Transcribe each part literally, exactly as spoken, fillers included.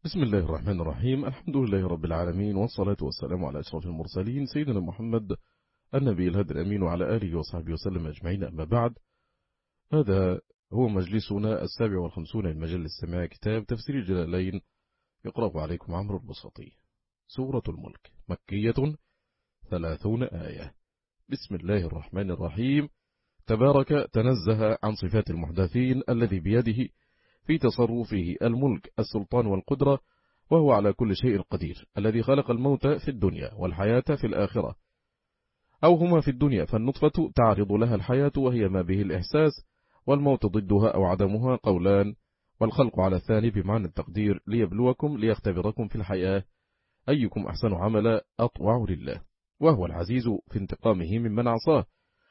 بسم الله الرحمن الرحيم. الحمد لله رب العالمين، والصلاة والسلام على أشرف المرسلين سيدنا محمد النبي الهادي الأمين وعلى آله وصحبه وسلم أجمعين. أما بعد، هذا هو مجلسنا السابع والخمسون من مجلس سماع كتاب تفسير الجلالين، يقرأ عليكم عمرو البسطي. سورة الملك مكية ثلاثون آية. بسم الله الرحمن الرحيم. تبارك تنزه عن صفات المحدثين الذي بيده في تصرفه الملك السلطان والقدرة، وهو على كل شيء قدير، الذي خلق الموت في الدنيا والحياة في الآخرة، أو هما في الدنيا فالنطفة تعرض لها الحياة وهي ما به الإحساس، والموت ضدها أو عدمها قولان، والخلق على الثاني بمعنى التقدير ليبلوكم ليختبركم في الحياة أيكم أحسن عملا أطوع لله، وهو العزيز في انتقامه ممن عصاه،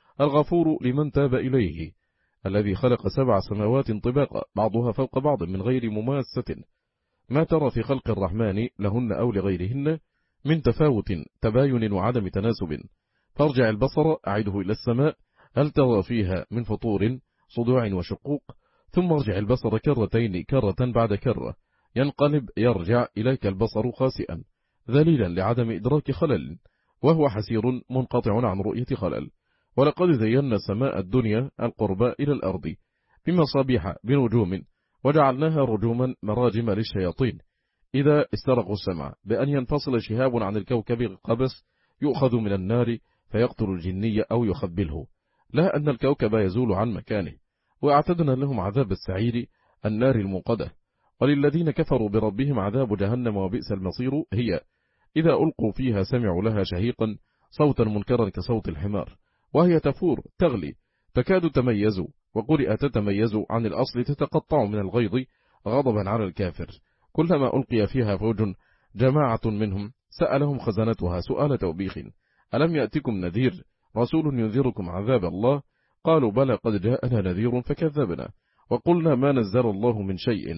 الغفور لمن تاب إليه، الذي خلق سبع سماوات طباقا بعضها فوق بعض من غير مماسة، ما ترى في خلق الرحمن لهن أو لغيرهن من تفاوت تباين وعدم تناسب، فارجع البصر أعده إلى السماء هل ترى فيها من فطور صدوع وشقوق، ثم ارجع البصر كرتين كرة بعد كرة ينقلب يرجع إليك البصر خاسئا ذليلا لعدم إدراك خلل، وهو حسير منقطع عن رؤية خلل. ولقد زينا سماء الدنيا القربى إلى الأرض بمصابيح بنجوم وجعلناها رجوما مراجم للشياطين إذا استرقوا السمع، بأن ينفصل شهاب عن الكوكب قبس يؤخذ من النار فيقتل الجني أو يخبله، لا أن الكوكب يزول عن مكانه. وأعتدنا لهم عذاب السعير النار الموقدة. وللذين كفروا بربهم عذاب جهنم وبئس المصير، هي إذا ألقوا فيها سمعوا لها شهيقا صوتا منكرا كصوت الحمار، وهي تفور تغلي تكاد تميز، وقرئ تتميز عن الأصل تتقطع من الغيظ غضبا على الكافر. كلما ألقي فيها فوج جماعة منهم سألهم خزنتها سؤال توبيخ ألم يأتكم نذير رسول ينذركم عذاب الله؟ قالوا بلى قد جاءنا نذير فكذبنا وقلنا ما نزل الله من شيء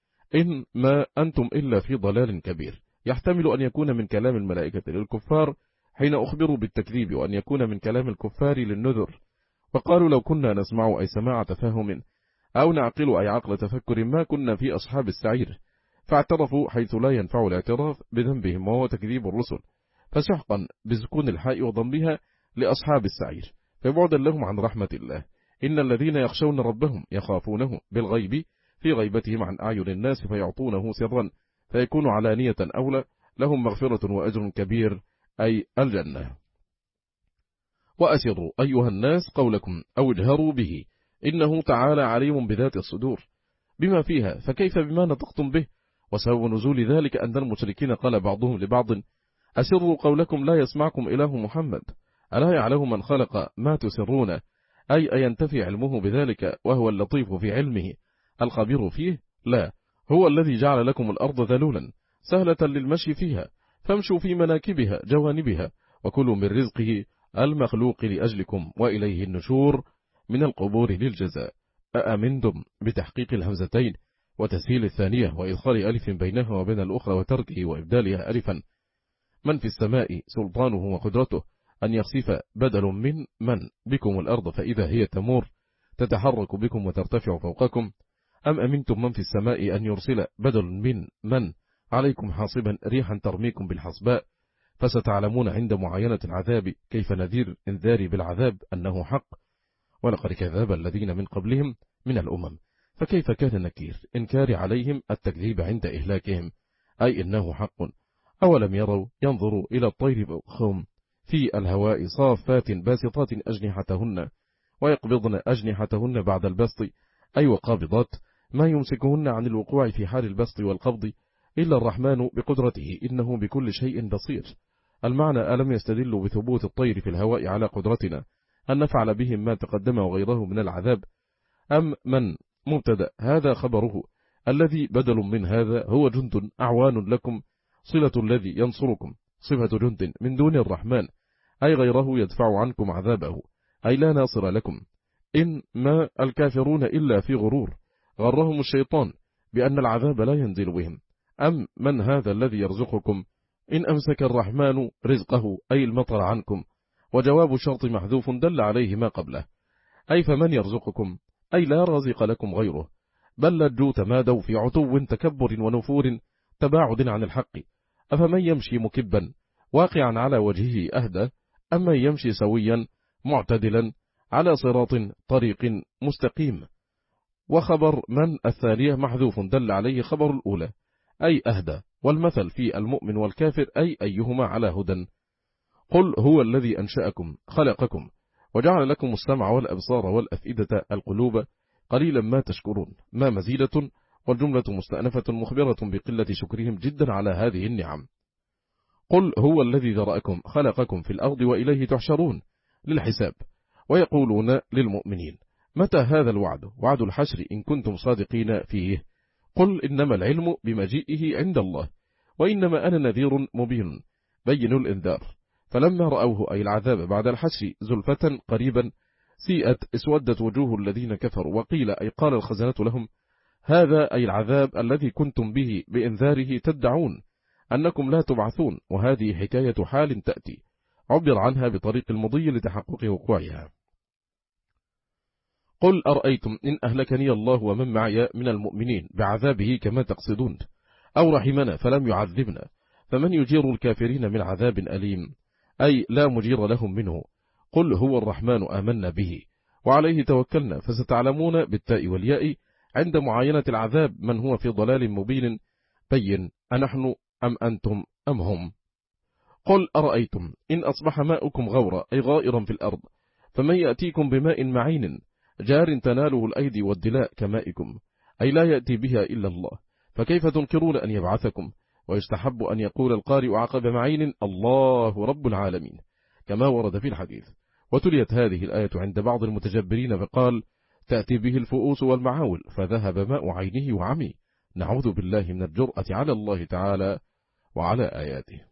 إن ما أنتم إلا في ضلال كبير. يحتمل أن يكون من كلام الملائكة للكفار حين أخبروا بالتكذيب، وأن يكون من كلام الكفار للنذر. وقالوا لو كنا نسمع أي سماع تفاهم أو نعقل أي عقل تفكر ما كنا في أصحاب السعير، فاعترفوا حيث لا ينفع الاعتراف بذنبهم وهو تكذيب الرسل، فسحقا بسكون الحاء وضمها لأصحاب السعير، فبعدا لهم عن رحمة الله. إن الذين يخشون ربهم يخافونه بالغيب في غيبتهم عن أعين الناس فيعطونه سرا فيكون علانية أولى، لهم مغفرة وأجر كبير أي الجنة. وأسروا أيها الناس قولكم أو اجهروا به إنه تعالى عليم بذات الصدور بما فيها، فكيف بما نطقتم به؟ وسبب نزول ذلك أن المشركين قال بعضهم لبعض أسروا قولكم لا يسمعكم إله محمد ألا يعلم من خلق ما تسرون، أي أينتفي علمه بذلك وهو اللطيف في علمه الخبير فيه؟ لا، هو الذي جعل لكم الأرض ذلولا سهلة للمشي فيها فامشوا في مناكبها جوانبها وكلوا من رزقه المخلوق لأجلكم وإليه النشور من القبور للجزاء. أأمنتم بتحقيق الهمزتين وتسهيل الثانية وإدخال ألف بينها وبين الأخرى وتركه وإبدالها ألفا من في السماء سلطانه وقدرته أن يخسف بدل من من بكم الأرض فإذا هي تمور تتحرك بكم وترتفع فوقكم، أم أمنتم من في السماء أن يرسل بدل من من عليكم حاصبا ريحا ترميكم بالحصباء، فستعلمون عند معاينة العذاب كيف نذير انذاري بالعذاب أنه حق. ولقد كذب الذين من قبلهم من الأمم فكيف كان نكير إنكار عليهم التكذيب عند إهلاكهم، أي إنه حق. أولم يروا ينظروا إلى الطير فوقهم في الهواء صافات باسطات أجنحتهن ويقبضن أجنحتهن بعد البسط، أي وقابضات ما يمسكهن عن الوقوع في حال البسط والقبض إلا الرحمن بقدرته إنه بكل شيء بصير. المعنى ألم يستدلوا بثبوت الطير في الهواء على قدرتنا أن نفعل بهم ما تقدم وغيره من العذاب، أم من مبتدأ هذا خبره الذي بدل من هذا هو جند أعوان لكم صلة الذي ينصركم صفة جند من دون الرحمن، أي غيره يدفع عنكم عذابه، أي لا ناصر لكم. إن ما الكافرون إلا في غرور غرهم الشيطان بأن العذاب لا ينزل بهم. أم من هذا الذي يرزقكم إن أمسك الرحمن رزقه أي المطر عنكم، وجواب الشرط محذوف دل عليه ما قبله، أي فمن يرزقكم أي لا رازق لكم غيره، بل لجوا تمادوا في عتو تكبر ونفور تباعد عن الحق، أفمن يمشي مكبا واقعا على وجهه أهدى أم من يمشي سويا معتدلا على صراط طريق مستقيم. وخبر من الثانية محذوف دل عليه خبر الأولى أي أهدى، والمثل في المؤمن والكافر أي أيهما على هدى. قل هو الذي أنشأكم خلقكم وجعل لكم السمع والأبصار والأفئدة القلوب قليلا ما تشكرون. ما مزيدة، والجملة مستأنفة مخبرة بقلة شكرهم جدا على هذه النعم. قل هو الذي ذرأكم خلقكم في الأرض وإليه تحشرون للحساب. ويقولون للمؤمنين متى هذا الوعد، وعد الحشر إن كنتم صادقين فيه. قل إنما العلم بمجيئه عند الله وإنما أنا نذير مبين بين الإنذار. فلما رأوه أي العذاب بعد الحشر زلفة قريبا سيئت اسودت وجوه الذين كفروا، وقيل أي قال الخزنة لهم هذا أي العذاب الذي كنتم به بإنذاره تدعون أنكم لا تبعثون. وهذه حكاية حال تأتي عبر عنها بطريق المضي لتحقق وقوعها. قل أرأيتم إن أهلكني الله ومن معي من المؤمنين بعذابه كما تقصدون، أو رحمنا فلم يعذبنا، فمن يجير الكافرين من عذاب أليم، أي لا مجير لهم منه. قل هو الرحمن آمنا به وعليه توكلنا، فستعلمون بالتاء والياء عند معاينة العذاب من هو في ضلال مبين بين أنحن أم أنتم أم هم. قل أرأيتم إن أصبح ماؤكم غورا أي غائرا في الأرض، فمن يأتيكم بماء معين جار تناله الأيدي والدلاء كمائكم، أي لا يأتي بها إلا الله، فكيف تنكرون أن يبعثكم؟ ويستحب أن يقول القارئ عقب معين الله رب العالمين كما ورد في الحديث. وتليت هذه الآية عند بعض المتجبرين فقال تأتي به الفؤوس والمعاول فذهب ماء عينه وعمي. نعوذ بالله من الجرأة على الله تعالى وعلى آياته.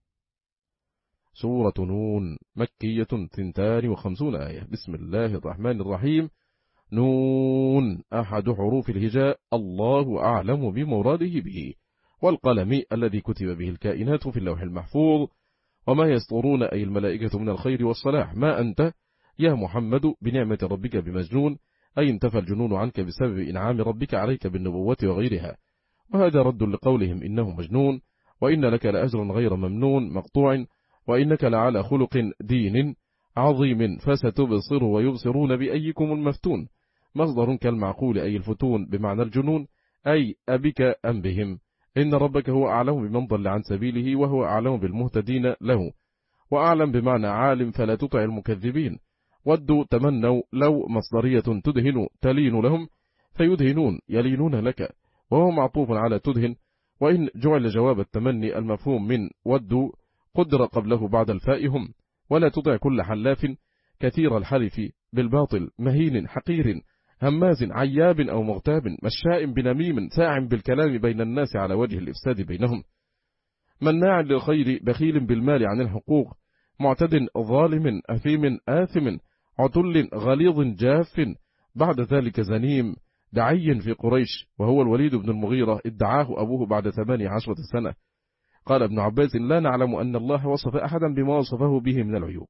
سورة نون مكية ثنتان وخمسون آية. بسم الله الرحمن الرحيم. نون أحد حروف الهجاء، الله أعلم بمراده به، والقلم الذي كتب به الكائنات في اللوح المحفوظ، وما يسطرون أي الملائكة من الخير والصلاح. ما أنت يا محمد بنعمة ربك بمجنون، أي انتفى الجنون عنك بسبب إنعام ربك عليك بالنبوة وغيرها. وهذا رد لقولهم إنه مجنون، وإن لك لأجرا غير ممنون مقطوع، وإنك لعلى خلق دين عظيم، فستبصر ويبصرون بأيكم المفتون. مصدر كالمعقول أي الفتون بمعنى الجنون، أي أبك أم بهم. إن ربك هو أعلم بمن ضل عن سبيله وهو أعلم بالمهتدين له. وأعلم بمعنى عالم، فلا تطع المكذبين. ودوا تمنوا لو مصدرية تدهن تلين لهم فيدهنون يلينون لك، وهو معطوف على تدهن. وإن جعل جواب التمني المفهوم من ودوا قدر قبله بعد الفاء هم. ولا تطع كل حلاف كثير الحلف بالباطل مهين حقير هماز عياب أو مغتاب مشاء بنميم ساع بالكلام بين الناس على وجه الإفساد بينهم مناع للخير بخيل بالمال عن الحقوق معتد ظالم أثيم آثم عتل غليظ جاف بعد ذلك زنيم دعي في قريش، وهو الوليد بن المغيرة ادعاه أبوه بعد ثمانية عشرة سنة. قال ابن عباس لا نعلم أن الله وصف أحدا بما وصفه به من العيوب،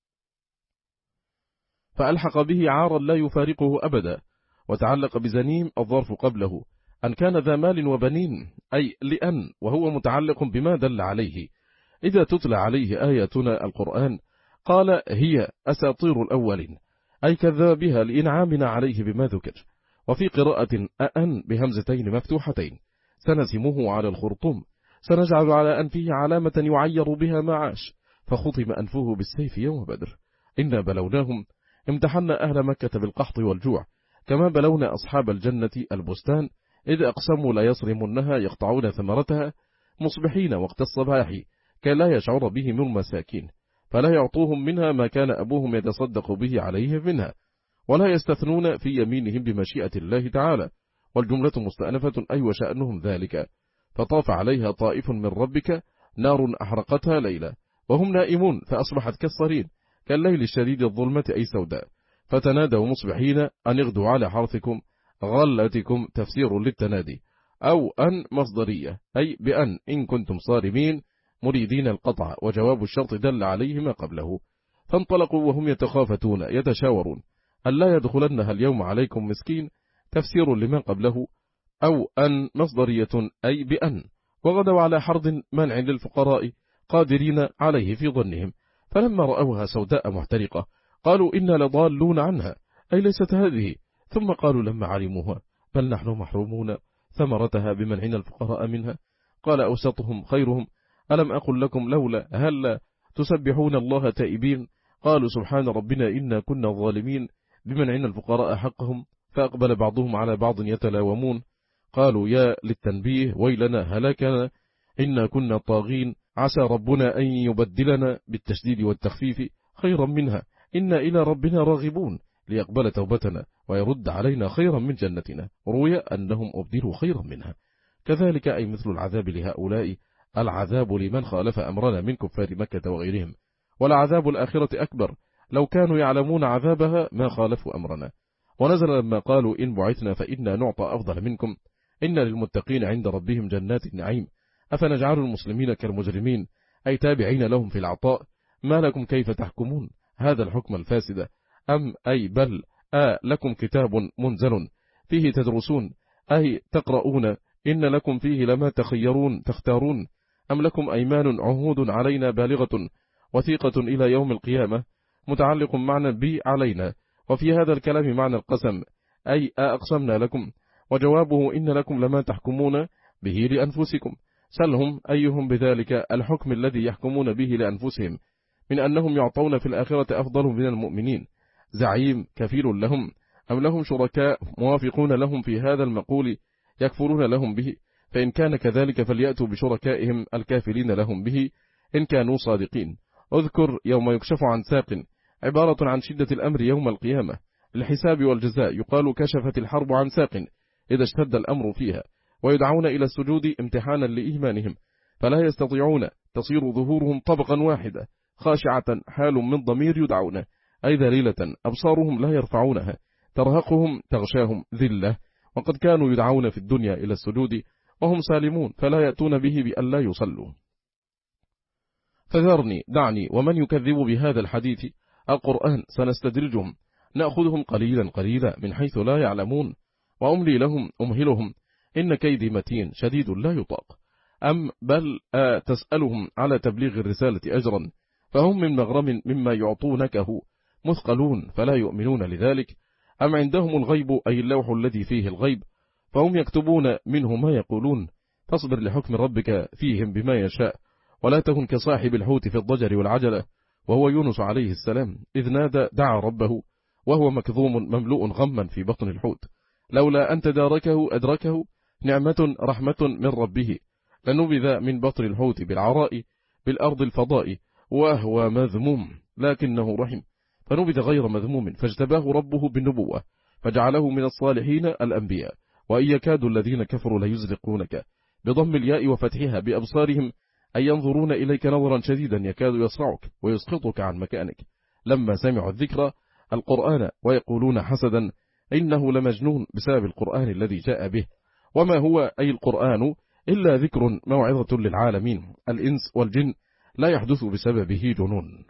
فألحق به عارا لا يفارقه أبدا. وتعلق بزنيم الظرف قبله أن كان ذا مال وبنين، أي لأن، وهو متعلق بما دل عليه. إذا تتلى عليه آياتنا القرآن قال هي أساطير الأولين، أي كذب بها لإنعامنا عليه بما ذكر. وفي قراءة أأن بهمزتين مفتوحتين سنسمه على الخرطوم، سنجعل على أنفه علامة يعير بها ما عاش، فخطم أنفه بالسيف يوم بدر. إنا بلوناهم، امتحنا أهل مكة بالقحط والجوع، كما بلونا أصحاب الجنة البستان إذ أقسموا لا يصرمنها يقطعون ثمرتها مصبحين وقت الصباح كي لا يشعر بهم المساكين، فلا يعطوهم منها ما كان أبوهم يتصدق به عليهم منها، ولا يستثنون في يمينهم بمشيئة الله تعالى. والجملة مستأنفة أي وشأنهم ذلك. فطاف عليها طائف من ربك نار أحرقتها ليلة وهم نائمون فأصبحت كالصريم كالليل الشديد الظلمة أي سوداء، فتنادوا مصبحين أن اغدوا على حرثكم غلتكم تفسير للتنادي، أو أن مصدرية أي بأن إن كنتم صارمين مريدين القطع، وجواب الشرط دل عليه ما قبله. فانطلقوا وهم يتخافتون يتشاورون ألا يدخلنها اليوم عليكم مسكين، تفسير لما قبله، أو أن مصدرية أي بأن، وغدوا على حرد منع للفقراء قادرين عليه في ظنهم، فلما رأوها سوداء محترقة قالوا إنا لضالون عنها، أي ليست هذه. ثم قالوا لما علموها بل نحن محرومون ثمرتها بمنعنا الفقراء منها. قال أوسطهم خيرهم ألم أقل لكم لولا هل تسبحون الله تائبين؟ قالوا سبحان ربنا إنا كنا ظالمين بمنعنا الفقراء حقهم. فأقبل بعضهم على بعض يتلاومون، قالوا يا للتنبيه ويلنا هلاكنا إنا كنا طاغين، عسى ربنا أن يبدلنا بالتشديد والتخفيف خيرا منها، إنا إلى ربنا راغبون ليقبل توبتنا ويرد علينا خيرا من جنتنا. روي أنهم أبدلوا خيرا منها. كذلك أي مثل العذاب لهؤلاء العذاب لمن خالف أمرنا من كفار مكة وغيرهم، والعذاب الآخرة أكبر، لو كانوا يعلمون عذابها ما خالفوا أمرنا. ونزل لما قالوا إن بعثنا فإنا نعطى أفضل منكم، إن للمتقين عند ربهم جنات النعيم، أفنجعل المسلمين كالمجرمين أي تابعين لهم في العطاء، ما لكم كيف تحكمون هذا الحكم الفاسد، أم أي بل آ لكم كتاب منزل فيه تدرسون أي تقرؤون، إن لكم فيه لما تخيرون تختارون، أم لكم أيمان عهود علينا بالغة وثيقة إلى يوم القيامة، متعلق معنى بي علينا، وفي هذا الكلام معنى القسم أي أقسمنا لكم، وجوابه إن لكم لما تحكمون به لأنفسكم، سلهم أيهم بذلك الحكم الذي يحكمون به لأنفسهم من أنهم يعطون في الآخرة أفضل من المؤمنين، زعيم كفيل لهم، أم لهم شركاء موافقون لهم في هذا المقول يكفرون لهم به، فإن كان كذلك فليأتوا بشركائهم الكافلين لهم به إن كانوا صادقين. اذكر يوم يكشف عن ساق عبارة عن شدة الأمر يوم القيامة الحساب والجزاء، يقال كشفت الحرب عن ساق إذا اشتد الأمر فيها، ويدعون إلى السجود امتحانا لإيمانهم فلا يستطيعون، تصير ظهورهم طبقا واحدة خاشعة حال من ضمير يدعون، أي ذليلة أبصارهم لا يرفعونها، ترهقهم تغشاهم ذلة، وقد كانوا يدعون في الدنيا إلى السجود وهم سالمون فلا يأتون به بأن لا يصلوا. فذرني دعني ومن يكذب بهذا الحديث القرآن سنستدرجهم نأخذهم قليلا قليلا من حيث لا يعلمون، وأملي لهم أمهلهم إن كيدي متين شديد لا يطاق. أم بل آه تسألهم على تبليغ الرسالة أجرا فهم من مغرم مما يعطونكه مثقلون فلا يؤمنون لذلك، أم عندهم الغيب أي اللوح الذي فيه الغيب فهم يكتبون منه ما يقولون، فاصبر لحكم ربك فيهم بما يشاء، ولا تكن كصاحب الحوت في الضجر والعجلة وهو يونس عليه السلام إذ نادى دعا ربه وهو مكظوم مملوء غما في بطن الحوت، لولا أن تداركه أدركه نعمة رحمة من ربه، لنبذ من بطن الحوت بالعراء بالأرض الفضاء وهو مذموم لكنه رحم، فنبذ غير مذموم فاجتباه ربه بالنبوة فجعله من الصالحين الأنبياء. وإن يكاد الذين كفروا ليزلقونك بضم الياء وفتحها بأبصارهم أي ينظرون إليك نظرا شديدا يكاد يصرعك ويسقطك عن مكانك لما سمعوا الذكر القرآن، ويقولون حسدا إنه لمجنون بسبب القرآن الذي جاء به، وما هو أي القرآن إلا ذكر موعظة للعالمين الإنس والجن لا يحدث بسببه جنون.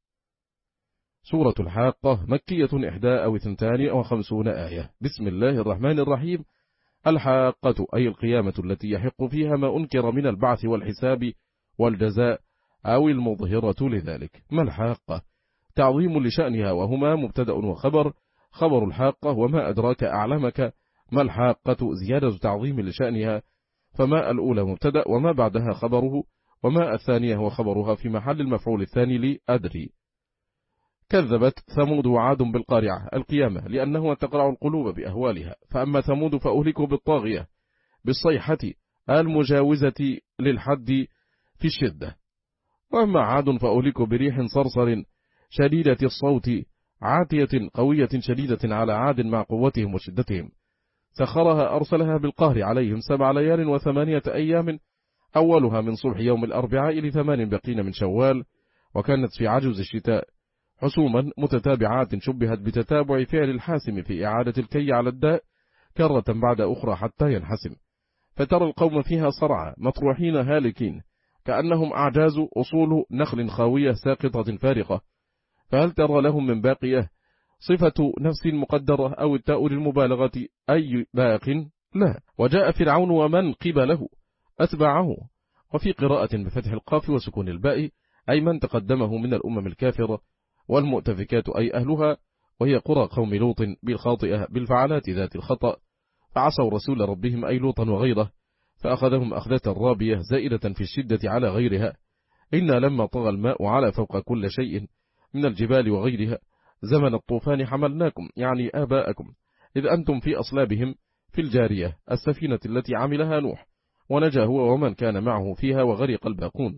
سورة الحاقة مكية إحدى أو اثنتان وخمسون آية. بسم الله الرحمن الرحيم. الحاقة أي القيامة التي يحق فيها ما أنكر من البعث والحساب والجزاء أو المظهرة لذلك. ما الحاقة؟ تعظيم لشأنها، وهما مبتدأ وخبر. خبر الحاقة وما أدراك أعلمك ما الحاقة زيادة تعظيم لشأنها، فما الأولى مبتدأ وما بعدها خبره، وما الثانية هو خبرها في محل المفعول الثاني لأدري. كذبت ثمود وعاد بالقارعة القيامة لأنه تقرع القلوب بأهوالها، فأما ثمود فأهلكوا بالطاغية بالصيحة المجاوزة للحد في الشدة، وأما عاد فأهلكوا بريح صرصر شديدة الصوت عاتية قوية شديدة على عاد مع قوتهم وشدتهم، سخرها أرسلها بالقهر عليهم سبع ليال وثمانية أيام أولها من صبح يوم الأربعاء لثمان بقين من شوال، وكانت في عجوز الشتاء حسوما متتابعات شبهت بتتابع فعل الحاسم في إعادة الكي على الداء كرة بعد أخرى حتى ينحسم، فترى القوم فيها صرعى مطروحين هالكين كأنهم أعجاز أصول نخل خاوية ساقطة فارقة، فهل ترى لهم من باقية؟ صفة نفس مقدرة أو التاء للمبالغة أي باق؟ لا. وجاء فرعون ومن قبله أتباعه. وفي قراءة بفتح القاف وسكون الباء أي من تقدمه من الأمم الكافرة، والمؤتفكات أي أهلها، وهي قرى قوم لوط بالخاطئة بالفعلات ذات الخطأ، فعصوا رسول ربهم أي لوطا وغيره، فأخذهم أخذة رابية زائدة في الشدة على غيرها. إنا لما طغى الماء على فوق كل شيء من الجبال وغيرها زمن الطوفان حملناكم، يعني آباءكم، إذ أنتم في أصلابهم في الجارية السفينة التي عملها نوح، ونجا هو ومن كان معه فيها وغرق الباقون،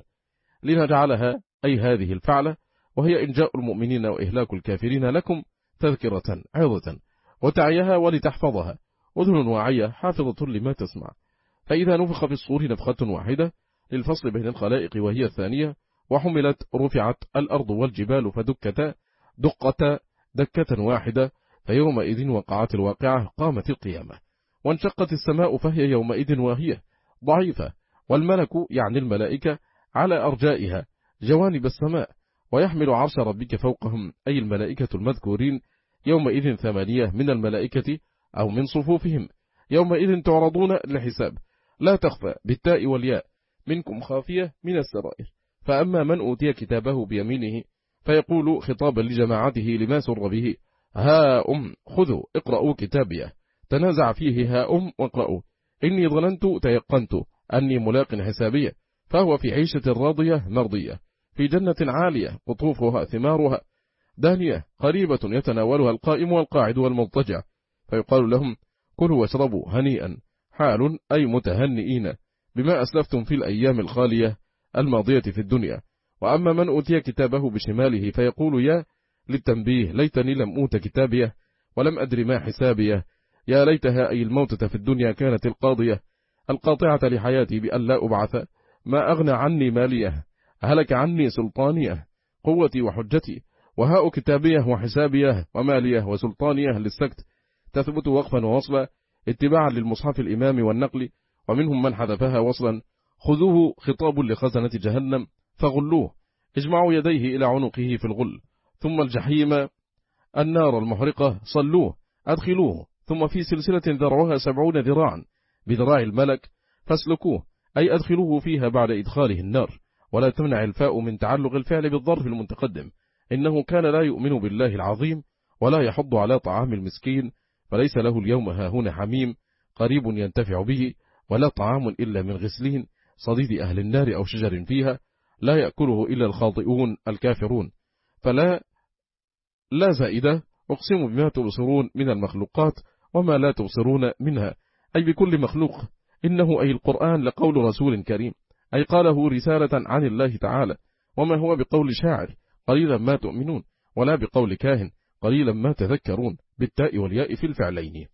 لنجعلها أي هذه الفعلة وهي إنجاء المؤمنين وإهلاك الكافرين لكم تذكرة عظة، وتعيها ولتحفظها أذن واعية حافظة لما تسمع. فإذا نفخ في الصور نفخة واحدة للفصل بين الخلائق وهي الثانية، وحملت رفعت الأرض والجبال فدكتا دقة دكة واحدة، فيومئذ وقعت الواقعة قامت القيامة، وانشقت السماء فهي يومئذ واهية ضعيفة، والملك يعني الملائكة على أرجائها جوانب السماء، ويحمل عرش ربك فوقهم أي الملائكة المذكورين يومئذ ثمانية من الملائكة أو من صفوفهم، يومئذ تعرضون لحساب لا تخفى بالتاء والياء منكم خافية من السرائر. فأما من أوتي كتابه بيمينه فيقول خطابا لجماعته لما سر به: ها أم خذوا اقرأوا كتابيه، تنازع فيه ها أم واقرأوا، إني ظننت تيقنت أني ملاق حسابية، فهو في عيشة راضية مرضية في جنة عالية قطوفها ثمارها دانية قريبة يتناولها القائم والقاعد والمضطجع، فيقال لهم: كلوا واشربوا هنيئا، حال أي متهنئين بما أسلفتم في الأيام الخالية الماضية في الدنيا. وأما من أوتي كتابه بشماله فيقول: يا للتنبيه ليتني لم أوت كتابيه ولم أدر ما حسابيه، يا ليتها أي الموتة في الدنيا كانت القاضية القاطعة لحياتي بأن لا أبعث، ما أغنى عني ماليه، هلك عني سلطانيه، قوتي وحجتي، وهاء كتابيه وحسابيه وماليه وسلطانيه للسكت تثبت وقفا ووصلا اتباعا للمصحف الإمام والنقل، ومنهم من حذفها وصلا: خذوه خطاب لخزنة جهنم فغلوه، اجمعوا يديه إلى عنقه في الغل، ثم الجحيم النار المحرقة صلوه أدخلوه، ثم في سلسلة ذرعها سبعون ذراعا بذراع الملك فاسلكوه، أي أدخلوه فيها بعد إدخاله النار، ولا تمنع الفاء من تعلق الفعل بالظرف المتقدم، إنه كان لا يؤمن بالله العظيم ولا يحض على طعام المسكين، فليس له اليوم هاهنا حميم قريب ينتفع به، ولا طعام إلا من غسلين صديد أهل النار أو شجر فيها لا يأكله إلا الخاطئون الكافرون. فلا لا زائدة أقسم بما تبصرون من المخلوقات وما لا تبصرون منها، أي بكل مخلوق، إنه أي القرآن لقول رسول كريم، أي قاله رسالة عن الله تعالى، وما هو بقول شاعر قليلا ما تؤمنون، ولا بقول كاهن قليلا ما تذكرون بالتاء والياء في الفعلين.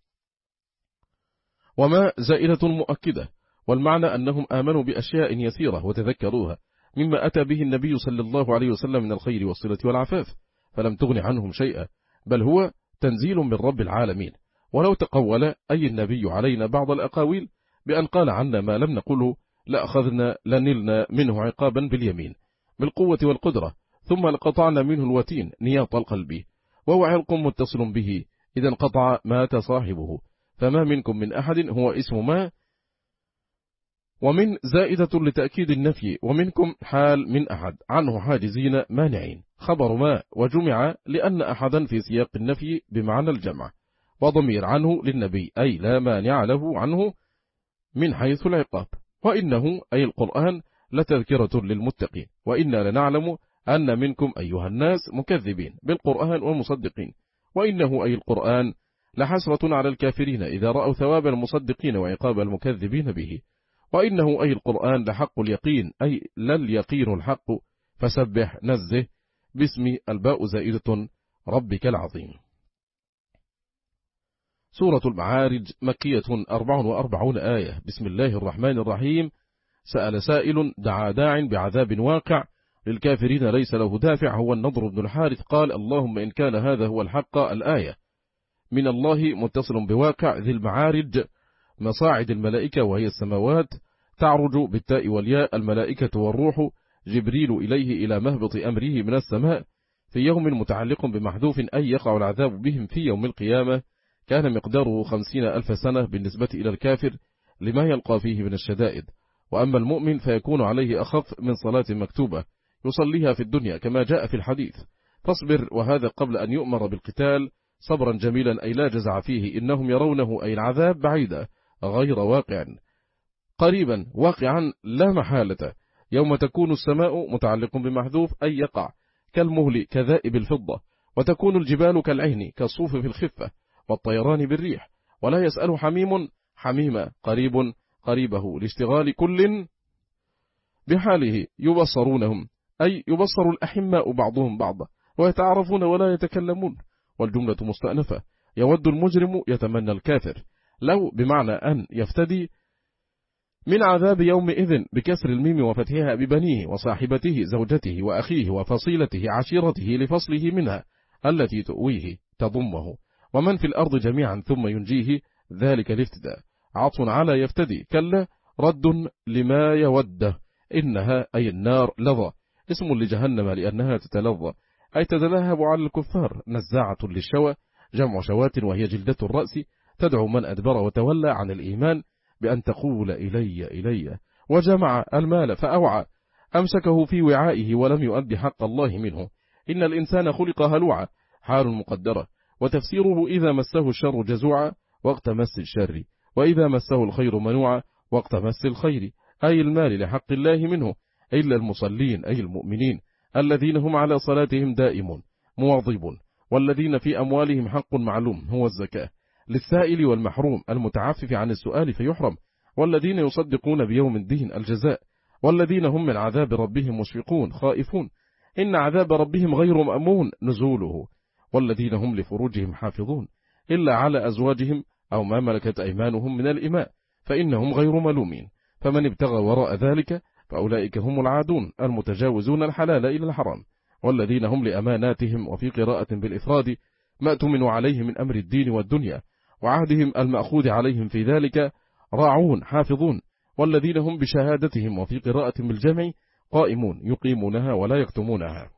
وما زائدة مؤكدة، والمعنى أنهم آمنوا بأشياء يسيرة وتذكروها مما أتى به النبي صلى الله عليه وسلم من الخير والصلة والعفاف، فلم تغن عنهم شيئا، بل هو تنزيل من رب العالمين. ولو تقول أي النبي علينا بعض الأقاويل بأن قال عنا ما لم نقله لأخذنا لنلنا منه عقابا باليمين بالقوة والقدرة، ثم لقطعنا منه الوتين نياط القلب، وهو علق متصل به، إذا انقطع مات صاحبه، فما منكم من أحد هو اسم ما، ومن زائدة لتأكيد النفي، ومنكم حال من أحد عنه حاجزين مانعين، خبر ما وجمع لأن أحدا في سياق النفي بمعنى الجمع، وضمير عنه للنبي أي لا مانع له عنه من حيث العقاب. وإنه أي القرآن لتذكرة للمتقين، وإنا لنعلم أن منكم أيها الناس مكذبين بالقرآن ومصدقين، وإنه أي القرآن لحسرة على الكافرين إذا رأوا ثواب المصدقين وعقاب المكذبين به، وإنه أي القرآن لحق اليقين أي لليقين الحق، فسبح نزه باسم الباء زائدة ربك العظيم. سورة المعارج مكية أربع وأربعون آية. بسم الله الرحمن الرحيم. سأل سائل دعا داع بعذاب واقع للكافرين ليس له دافع، هو النضر بن الحارث قال: اللهم إن كان هذا هو الحق. الآية من الله متصل بواقع ذي المعارج مصاعد الملائكة وهي السماوات، تعرج بالتاء والياء الملائكة والروح جبريل إليه إلى مهبط أمره من السماء في يوم متعلق بمحذوف أي يقع العذاب بهم في يوم القيامة، كان مقداره خمسين ألف سنة بالنسبة إلى الكافر لما يلقى فيه من الشدائد، وأما المؤمن فيكون عليه أخف من صلاة مكتوبة يصليها في الدنيا كما جاء في الحديث. فاصبر، وهذا قبل أن يؤمر بالقتال، صبرا جميلا أي لا جزع فيه، إنهم يرونه أي العذاب بعيدا غير واقع، قريبا واقعا لا محالة، يوم تكون السماء متعلق بمحذوف أي يقع كالمهل كذائب الفضة، وتكون الجبال كالعهن كالصوف في الخفة، والطيران بالريح، ولا يسأل حميم حميما قريب قريبه لاشتغال كل بحاله. يبصرونهم أي يبصر الأحماء بعضهم بعضا ويتعرفون ولا يتكلمون، والجملة مستأنفة. يود المجرم يتمنى الكافر، لو بمعنى أن يفتدي من عذاب يومئذ بكسر الميم وفتحها ببنيه وصاحبته زوجته وأخيه وفصيلته عشيرته لفصله منها التي تؤويه تضمه، ومن في الأرض جميعا ثم ينجيه، ذلك الافتداء عطف على يفتدي، كلا رد لما يوده، إنها أي النار لظى اسم لجهنم لأنها تتلظى أي تتلهب على الكفار، نزاعة للشوى جمع شوات وهي جلدة الرأس، تدعو من أدبر وتولى عن الإيمان بأن تقول إلي إلي، وجمع المال فأوعى أمسكه في وعائه ولم يؤدي حق الله منه، إن الإنسان خلق هلوعا حال مقدرة، وتفسيره إذا مسه الشر جزوعا وقت مس الشر، وإذا مسه الخير منوعا وقت مس الخير، أي المال لحق الله منه، إلا المصلين أي المؤمنين الذين هم على صلاتهم دائمون مواظبون، والذين في أموالهم حق معلوم هو الزكاة للسائل والمحروم المتعفف عن السؤال فيحرم، والذين يصدقون بيوم الدين الجزاء، والذين هم من عذاب ربهم مشفقون خائفون، إن عذاب ربهم غير مأمون نزوله، والذين هم لفروجهم حافظون إلا على أزواجهم أو ما ملكت أيمانهم من الإماء فإنهم غير ملومين، فمن ابتغى وراء ذلك فأولئك هم العادون المتجاوزون الحلال إلى الحرام، والذين هم لأماناتهم وفي قراءة بالإفراد ما أتمنوا عليه من أمر الدين والدنيا وعهدهم المأخوذ عليهم في ذلك راعون حافظون، والذين هم بشهادتهم وفي قراءة بالجمع قائمون يقيمونها ولا يكتمونها،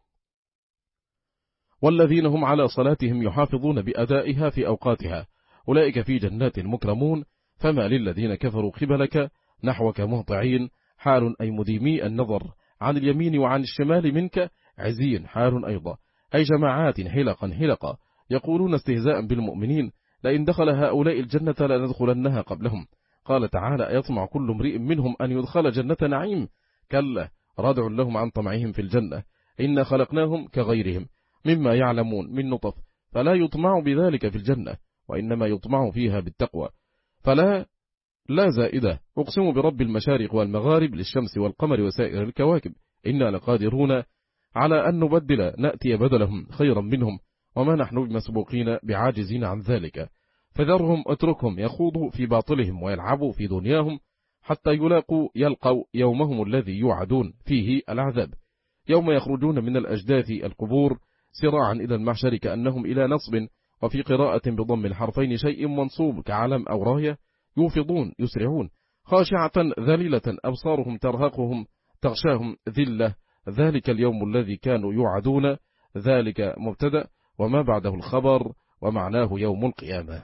والذين هم على صلاتهم يحافظون بأدائها في أوقاتها، أولئك في جنات مكرمون، فما للذين كفروا قبلك نحوك مهطعين، حال أي مديمي النظر عن اليمين وعن الشمال منك عزين حال أيضا، أي جماعات حلقا حلقا، يقولون استهزاء بالمؤمنين لئن دخل هؤلاء الجنة لندخلنها قبلهم. قال تعالى يطمع كل امرئ منهم أن يدخل جنة نعيم، كلا ردع لهم عن طمعهم في الجنة، إن خلقناهم كغيرهم مما يعلمون من نطف، فلا يطمع بذلك في الجنة، وإنما يطمع فيها بالتقوى، فلا لا زائدة. أقسم برب المشارق والمغارب للشمس والقمر وسائر الكواكب، إنا لقادرون على أن نبدل نأتي بدلهم خيرا منهم، وما نحن بمسبوقين بعاجزين عن ذلك، فذرهم اتركهم يخوضوا في باطلهم ويلعبوا في دنياهم حتى يلاقوا يلقوا يومهم الذي يوعدون فيه العذاب، يوم يخرجون من الأجداث القبور سراعا إلى المحشر كأنهم إلى نصب، وفي قراءة بضم الحرفين شيء منصوب كعلم أو راية، يوفضون يسرعون خاشعة ذليلة أبصارهم ترهقهم تغشاهم ذلة، ذلك اليوم الذي كانوا يوعدون، ذلك مبتدأ وما بعده الخبر ومعناه يوم القيامة.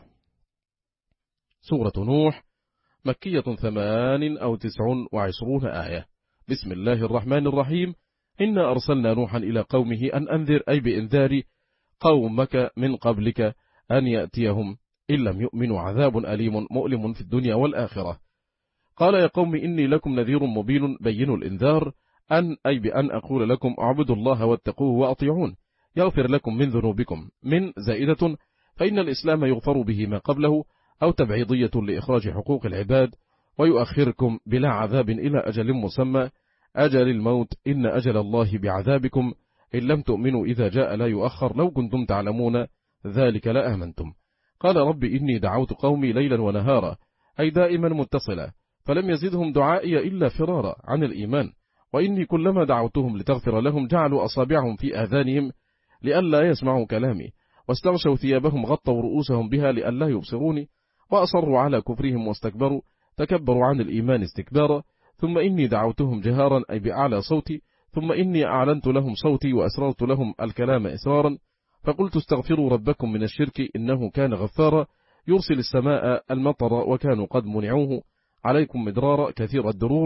سورة نوح مكية ثمان أو تسع وعشرون آية. بسم الله الرحمن الرحيم. إنا أرسلنا نوحا إلى قومه أن أنذر أي بإنذار قومك من قبلك أن يأتيهم إن لم يؤمنوا عذاب أليم مؤلم في الدنيا والآخرة. قال يا قوم إني لكم نذير مبين بين الإنذار، أن أي بأن أقول لكم اعبدوا الله واتقوه وأطيعون يغفر لكم من ذنوبكم، من زائدة فإن الإسلام يغفر به ما قبله، أو تبعيضية لإخراج حقوق العباد، ويؤخركم بلا عذاب إلى أجل مسمى، أجل الموت، إن أجل الله بعذابكم إن لم تؤمنوا إذا جاء لا يؤخر، لو كنتم تعلمون ذلك لآمنتم. قال رب إني دعوت قومي ليلا ونهارا أي دائما متصلا، فلم يزدهم دعائي إلا فرارا عن الإيمان، وإني كلما دعوتهم لتغفر لهم جعلوا أصابعهم في آذانهم لئلا يسمعوا كلامي، واستغشوا ثيابهم غطوا رؤوسهم بها لئلا يبصروني، وأصروا على كفرهم واستكبروا تكبروا عن الإيمان استكبارا، ثم إني دعوتهم جهارا أي بأعلى صوتي، ثم إني أعلنت لهم صوتي وأسررت لهم الكلام إسرارا، فقلت استغفروا ربكم من الشرك إنه كان غفارا يرسل السماء المطر وكانوا قد منعوه عليكم مدرارا كثير الدرور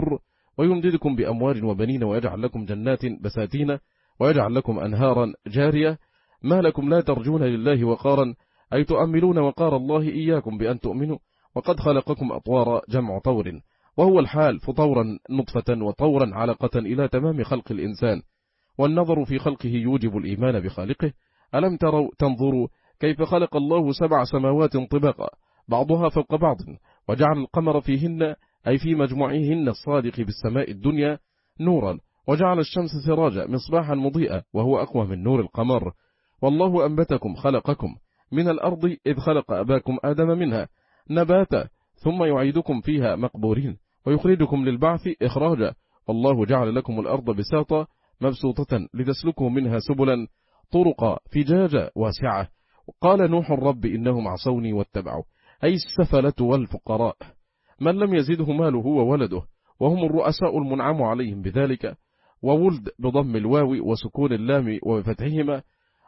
ويمددكم بأموال وبنين ويجعل لكم جنات بساتين ويجعل لكم أنهارا جارية. ما لكم لا ترجون لله وقارا، أي تؤملون وقار الله إياكم بأن تؤمنوا، وقد خلقكم أطوارا جمع طور، وهو الحال فطورا نطفة وطورا علقة إلى تمام خلق الإنسان، والنظر في خلقه يوجب الإيمان بخالقه. ألم تروا تنظروا كيف خلق الله سبع سماوات طباقا بعضها فوق بعض، وجعل القمر فيهن أي في مجموعهن الصادق بالسماء الدنيا نورا، وجعل الشمس سراجا مصباحا مضيئا وهو أقوى من نور القمر. والله أنبتكم خلقكم من الأرض إذ خلق أباكم آدم منها نباتا، ثم يعيدكم فيها مقبورين ويخرجكم للبعث إخراجا. والله جعل لكم الأرض بساطا مبسوطة لتسلكوا منها سبلا طرقا فجاجا واسعة. قال نوح رب إنهم عصوني واتبعوا، أي السفلة والفقراء من لم يزده ماله وولده، وهم الرؤساء المنعم عليهم بذلك. وولد بضم الواو وسكون اللام وبفتحهما،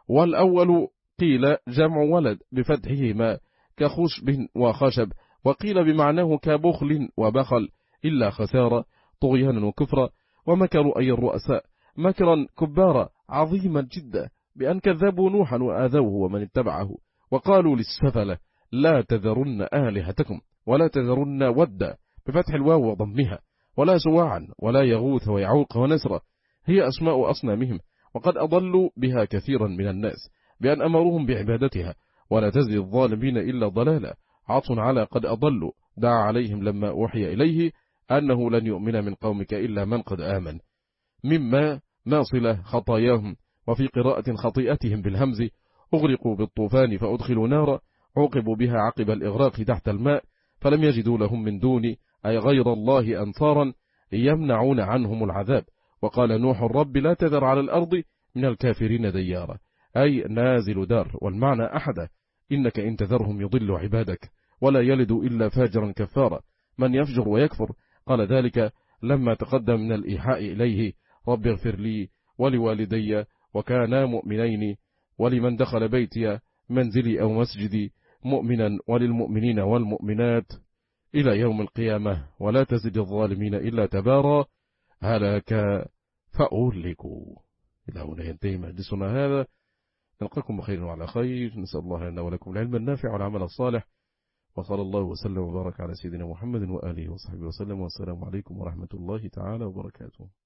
والأول قيل جمع ولد بفتحهما كخشب وخشب، وقيل بمعناه كبخل وبخل إلا خسارة طغيانا وكفرا. ومكروا أي الرؤساء مكرا كبارا عظيما جدا بأن كذبوا نوحا وآذوه ومن اتبعه، وقالوا للسفلة لا تذرن آلهتكم ولا تذرن ودا بفتح الواو وضمها، ولا سواعا ولا يغوث ويعوق ونسرا، هي أسماء أصنامهم، وقد أضلوا بها كثيرا من الناس بأن أمروهم بعبادتها، ولا تزد الظالمين إلا ضلالا. عطف على قد أضلوا، دعا عليهم لما أوحي إليه أنه لن يؤمن من قومك إلا من قد آمن. مما ماصلة خطاياهم، وفي قراءة خطيئتهم بالهمز أغرقوا بالطوفان فأدخلوا نارا، عوقبوا بها عقب الإغراق تحت الماء، فلم يجدوا لهم من دون أي غير الله أنصارا يمنعون عنهم العذاب. وقال نوح رب لا تذر على الأرض من الكافرين ديارا، أي نازل دار، والمعنى أحد إنك إن تذرهم يضل عبادك ولا يلد إلا فاجرا كفارا من يفجر ويكفر. قال ذلك لما تقدم من الإيحاء إليه رب اغفر لي ولوالدي وكانا مؤمنين ولمن دخل بيتي منزلي أو مسجدي مؤمنا وللمؤمنين والمؤمنات إلى يوم القيامة، ولا تزد الظالمين إلا تبارا هلاك فأهلكوا. إلى هنا ينتهي مجلسنا هذا، نلقاكم بخير وعلى خير، نسأل الله لنا ولكم العلم النافع والعمل الصالح، وصلى الله وسلم وبارك على سيدنا محمد وآله وصحبه وسلم، والسلام عليكم ورحمة الله تعالى وبركاته.